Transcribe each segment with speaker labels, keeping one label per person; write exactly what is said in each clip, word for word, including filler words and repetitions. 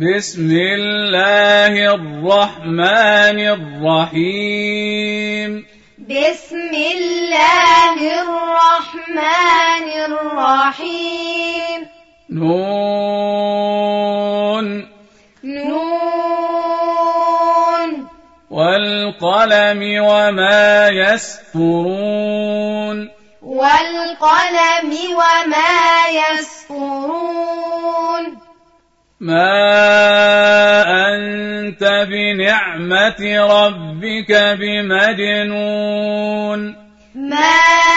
Speaker 1: بسم الله الرحمن الرحيم
Speaker 2: بسم الله الرحمن الرحيم
Speaker 1: نون
Speaker 2: نون
Speaker 1: والقلم وما يسطرون
Speaker 2: والقلم وما يسطرون
Speaker 1: ما أنت بنعمة ربك بمجنون
Speaker 2: ما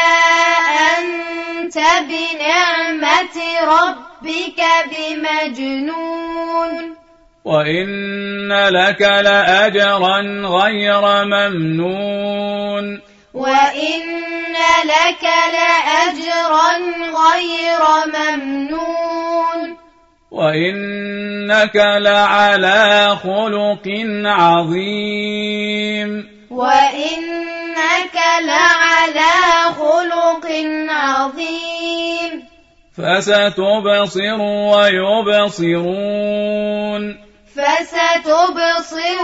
Speaker 2: أنت بنعمة ربك بمجنون
Speaker 1: وإن لك لأجرا غير ممنون
Speaker 2: وإن لك لأجرا غير ممنون
Speaker 1: وإنك لعلى خلق عظيم
Speaker 2: وإنك لعلى خلق عظيم
Speaker 1: فستبصر ويبصرون
Speaker 2: فستبصر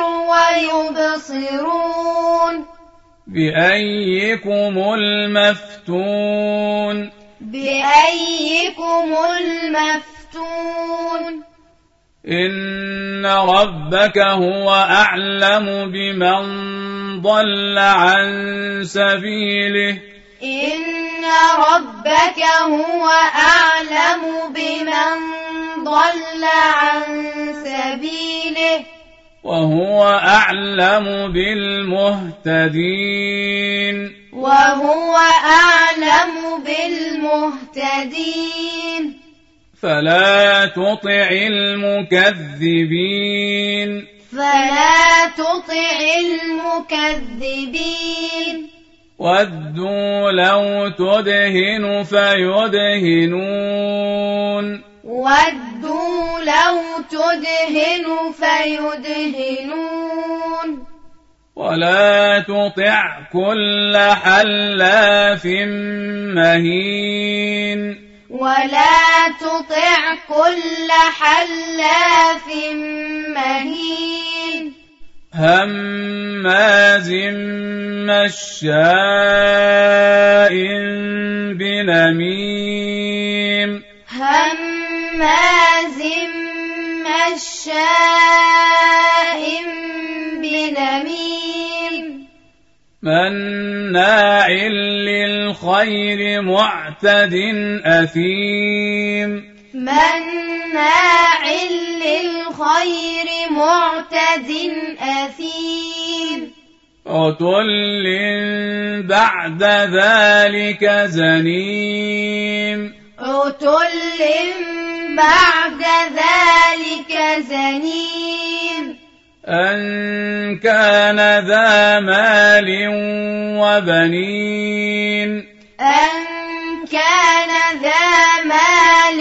Speaker 2: ويبصرون
Speaker 1: بأيكم المفتون
Speaker 2: بأيكم المفتون
Speaker 1: إن ربك هو أعلم بمن ضل عن سبيله
Speaker 2: إن ربك هو أعلم بمن ضل عن سبيله
Speaker 1: وهو أعلم بالمهتدين
Speaker 2: وهو أعلم بالمهتدين
Speaker 1: فلا تطع المكذبين
Speaker 2: فلا تطع المكذبين
Speaker 1: ودوا لو تدهن فيدهنون
Speaker 2: ودوا لو تدهن فيدهنون
Speaker 1: ولا تطع كل حلاف مهين
Speaker 2: ولا تطع كل حلاف مهين
Speaker 1: هماز مشاء بنميم
Speaker 2: هماز مشاء بنميم
Speaker 1: مناع للخير معتد أثيم
Speaker 2: مناع للخير معتد أثيم
Speaker 1: عتل بعد ذلك زنيم
Speaker 2: عتل بعد ذلك زنيم
Speaker 1: أن كان ذا مال وبنين
Speaker 2: أن كان ذا مال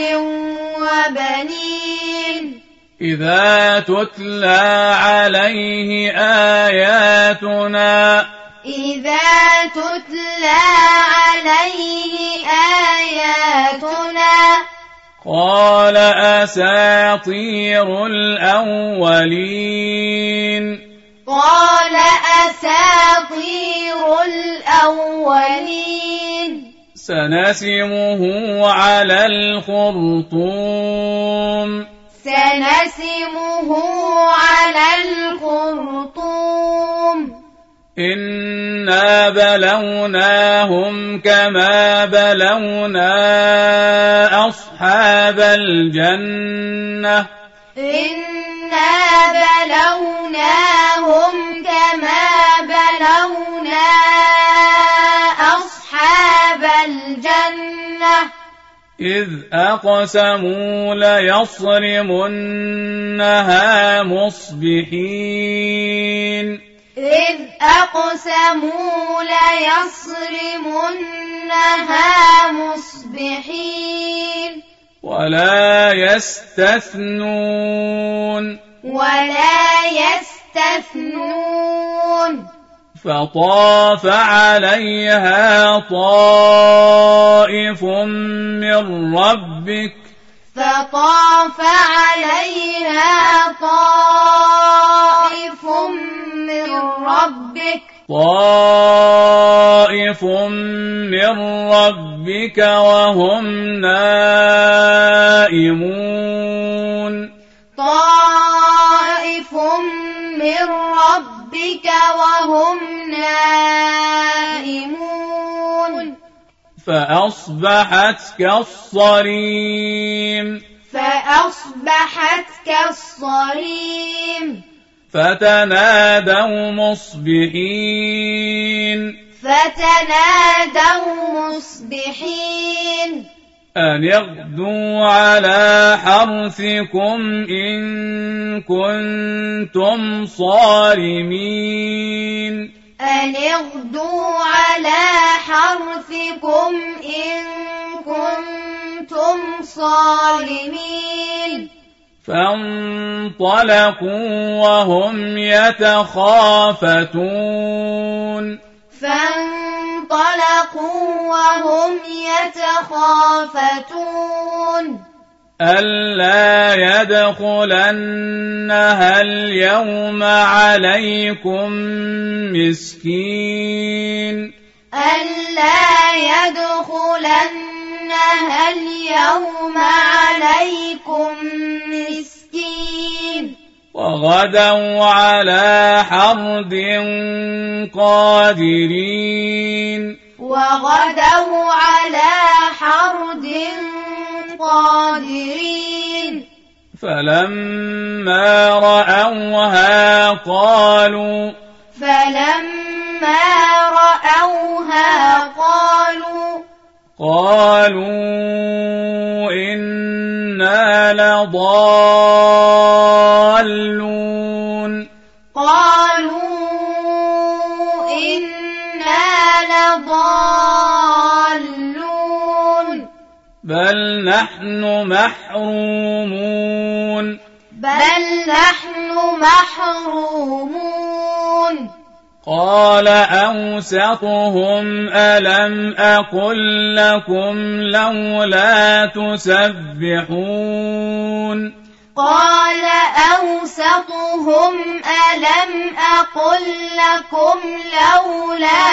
Speaker 2: وبنين
Speaker 1: إذا تتلى عليه آياتنا
Speaker 2: إذا تتلى عليه آياتنا
Speaker 1: قال أساطير الأولين
Speaker 2: قال أساطير الأولين
Speaker 1: سنسمه على الخرطوم
Speaker 2: سنسمه على الخرطوم
Speaker 1: إنا بلوناهم كما بلونا أصحاب الجنة
Speaker 2: إنا بلوناهم كما بلونا أصحاب الجنة
Speaker 1: إذ أقسموا ليصرمنها مصبحين
Speaker 2: إذ أقسموا ليصرمنها مصبحين
Speaker 1: ولا يستثنون
Speaker 2: ولا يستثنون
Speaker 1: فطاف عليها طائف من ربك
Speaker 2: فطاف عليها
Speaker 1: طائف من ربك وهم نائمون
Speaker 2: طائف من ربك وهم نائمون
Speaker 1: فأصبحت كالصريم
Speaker 2: فأصبحت كالصريم
Speaker 1: فتنادوا مصبحين
Speaker 2: فتنادوا مصبحين
Speaker 1: أن اغدوا على حرثكم إن كنتم صارمين
Speaker 2: أن اغدوا على حرثكم إن كنتم صارمين
Speaker 1: فانطلقوا وهم يتخافتون
Speaker 2: فانطلقوا وهم يتخافتون
Speaker 1: ألا يدخلنها اليوم عليكم مسكين
Speaker 2: ألا يدخلنها اليوم عليكم مسكين
Speaker 1: وغدوا على حرد قادرين
Speaker 2: وغدوا على حرد قادرين
Speaker 1: فلما رأوها قالوا
Speaker 2: فلما رأوها قالوا
Speaker 1: قالوا إنا لضالون
Speaker 2: قالوا إنا لضالون
Speaker 1: بل نحن محرومون
Speaker 2: بل نحن محرومون
Speaker 1: قال أوسطهم ألم أقل لكم لولا تسبحون
Speaker 2: قال أوسطهم ألم أقل لكم لولا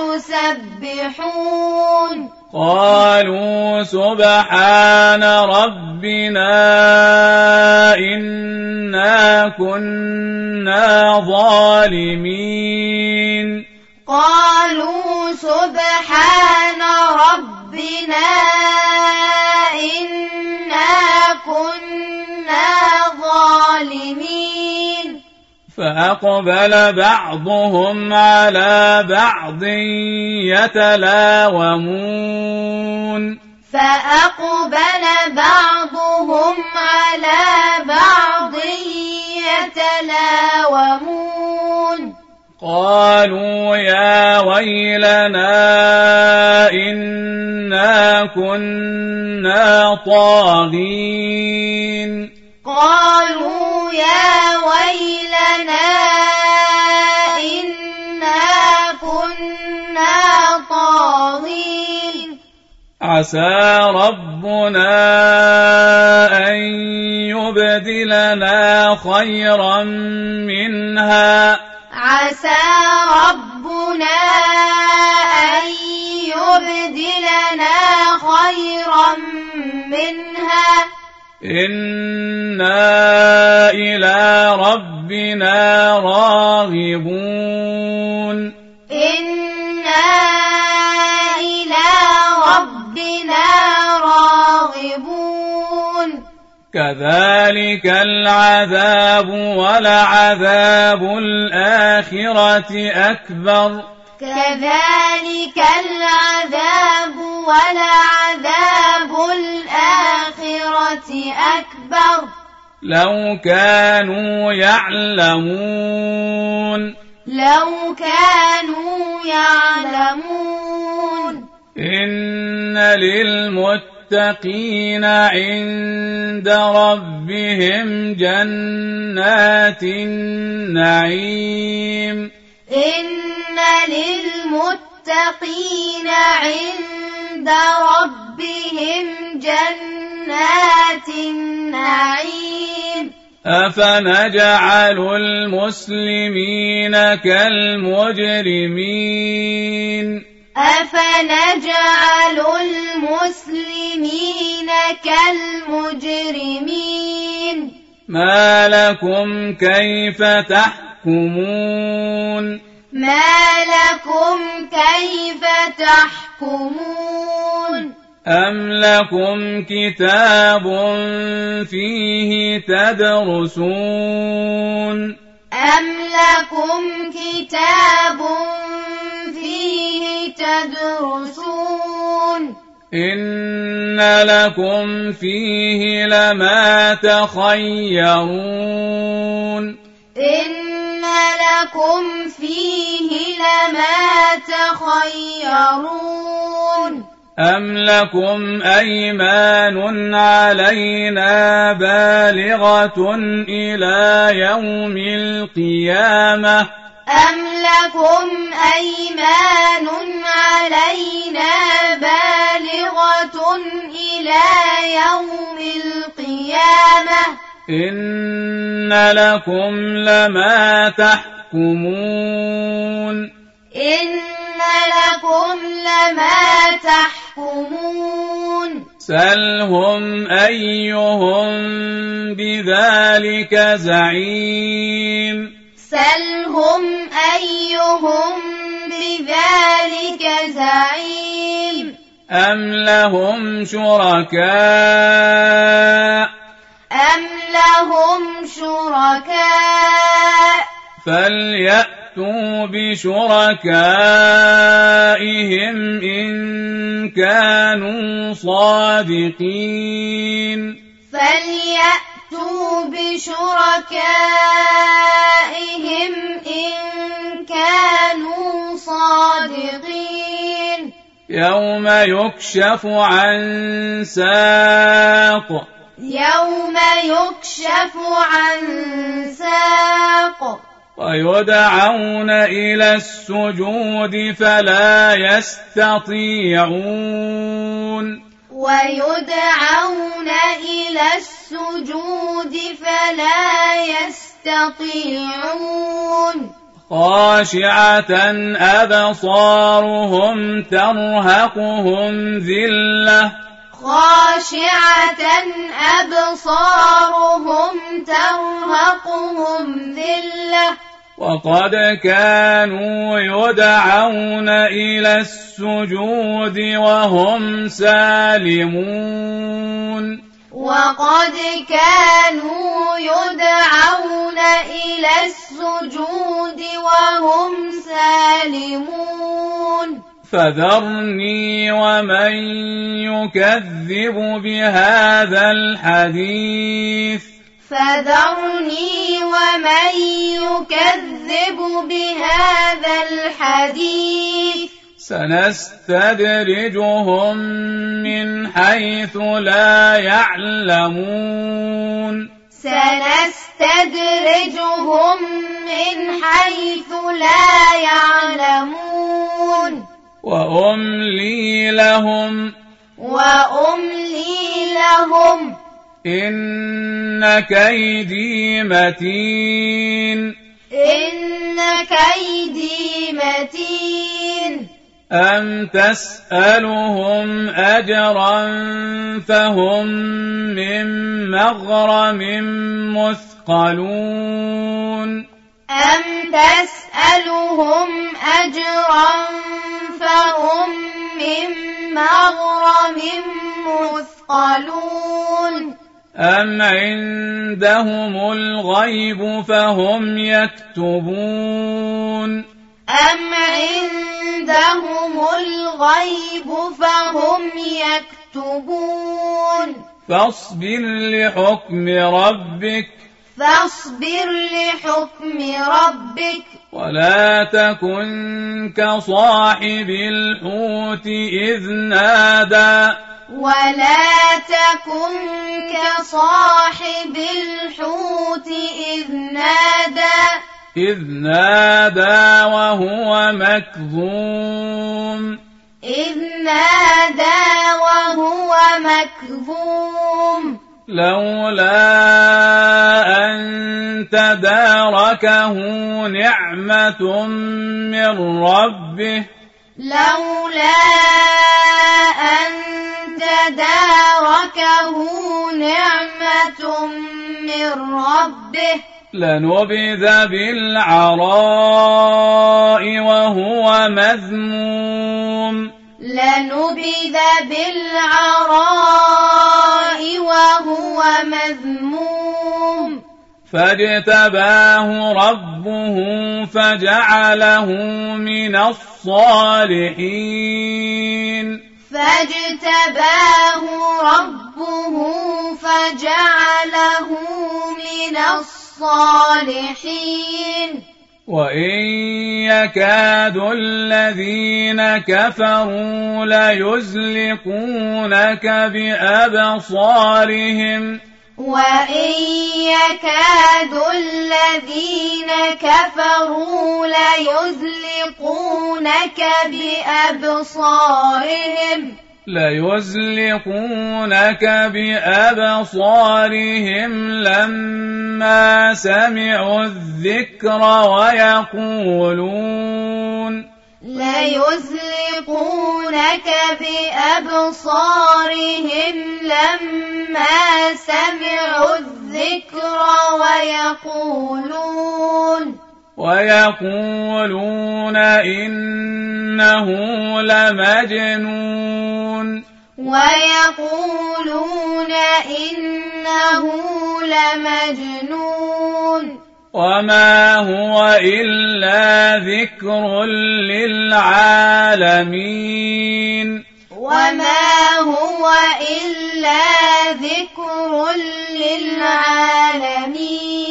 Speaker 2: تسبحون
Speaker 1: قالوا سبحان ربنا إنا كنا ظالمين
Speaker 2: قالوا سبحان ربنا إنا كنا ظالمين
Speaker 1: فأقبل بعضهم على بعض يتلاومون
Speaker 2: فأقبل بعضهم على بعض يتلاومون
Speaker 1: قالوا يا ويلنا إنا كنا طاغين
Speaker 2: قالوا يا ويلنا إنا كنا طاغين
Speaker 1: عسى ربنا أن يبدلنا خيرا منها
Speaker 2: عسى ربنا أن يبدلنا خيرا منها
Speaker 1: إنا إلى ربنا راغبون
Speaker 2: إنا إلى ربنا راغبون
Speaker 1: كذلك العذاب ولعذاب الآخرة أكبر
Speaker 2: كذلك العذاب ولعذاب الآخرة أكبر
Speaker 1: لو كانوا يعلمون
Speaker 2: لو كانوا يعلمون
Speaker 1: إن للمتقين عند ربهم جنات النعيم
Speaker 2: إن للمتقين عند ربهم جنات النعيم
Speaker 1: أفنجعل المسلمين كالمجرمين
Speaker 2: أفنجعل المسلمين كالمجرمين
Speaker 1: ما لكم كيف تحكمون
Speaker 2: ما لكم كيف تحكمون
Speaker 1: أم لكم كتاب فيه تدرسون
Speaker 2: أم لكم كتاب فيه تدرسون
Speaker 1: إن لكم فيه لما تخيرون
Speaker 2: إن لكم فيه لما تخيرون
Speaker 1: أم لكم أيمان علينا بالغة إلى يوم القيامة
Speaker 2: أم لكم أيمان علينا بالغة إلى يوم القيامة
Speaker 1: إن لكم لما تحكمون
Speaker 2: إن لكم لما تحكمون
Speaker 1: سلهم أيهم بذلك زعيم
Speaker 2: سلهم أيهم بذلك زعيم
Speaker 1: أم لهم شركاء
Speaker 2: أم لهم شركاء
Speaker 1: فليأتوا بشركائهم إن كانوا صادقين
Speaker 2: فليأتوا بشركائهم إن كانوا صادقين
Speaker 1: يوم يكشف عن ساق
Speaker 2: يوم يكشف عن ساق
Speaker 1: ويدعون إلى السجود فلا يستطيعون
Speaker 2: ويدعون إلى السجود فلا يستطيعون
Speaker 1: خاشعة أبصارهم ترهقهم ذلة
Speaker 2: خاشعة أبصارهم ترهقهم ذلة
Speaker 1: وقد كانوا يدعون إلى السجود وهم سالمون
Speaker 2: وقد كانوا يدعون إلى السجود وهم سالمون
Speaker 1: فذرني ومن يكذب بهذا الحديث
Speaker 2: فذرني ومن يكذب بهذا الحديث
Speaker 1: سنستدرجهم من حيث لا يعلمون
Speaker 2: سنستدرجهم من حيث لا يعلمون
Speaker 1: وأملي لهم
Speaker 2: وأملي لهم
Speaker 1: إن كيدي متين
Speaker 2: إن كيدي متين
Speaker 1: أم تسألهم أجرا فهم من مغرم مثقلون
Speaker 2: أم تسألهم أجرا فهم من مغرم مثقلون
Speaker 1: أم عندهم الغيب فهم يكتبون
Speaker 2: أم عندهم الغيب فهم يكتبون
Speaker 1: فاصبر لحكم ربك
Speaker 2: فاصبر لحكم ربك
Speaker 1: ولا تكن كصاحب الحوت إذ نادى
Speaker 2: ولا تكن كصاحب الحوت إذ نادى
Speaker 1: إذ نادى وهو مكظوم
Speaker 2: إذ نادى وهو مكظوم
Speaker 1: لولا أن تداركه نعمة من ربه
Speaker 2: لولا أن تداركه نعمة من ربه
Speaker 1: لنبذ بالعراء وهو مذموم
Speaker 2: لنبذ بالعراء وهو مذموم
Speaker 1: فاجتباه ربه فجعله من الصالحين
Speaker 2: فاجتباه ربه فجعله من الصالحين
Speaker 1: وإن يكاد الذين كفروا ليزلقونك بأبصارهم
Speaker 2: وإن يكاد الذين كفروا ليزلقونك بأبصارهم
Speaker 1: ليزلقونك بأبصارهم لما سمعوا الذكر ويقولون
Speaker 2: ليزلقونك بأبصارهم لما سمعوا الذكر ويقولون
Speaker 1: ويقولون إنه لمجنون
Speaker 2: ويقولون إنه لمجنون
Speaker 1: وما هو إلا ذكر للعالمين
Speaker 2: وما هو إلا ذكر للعالمين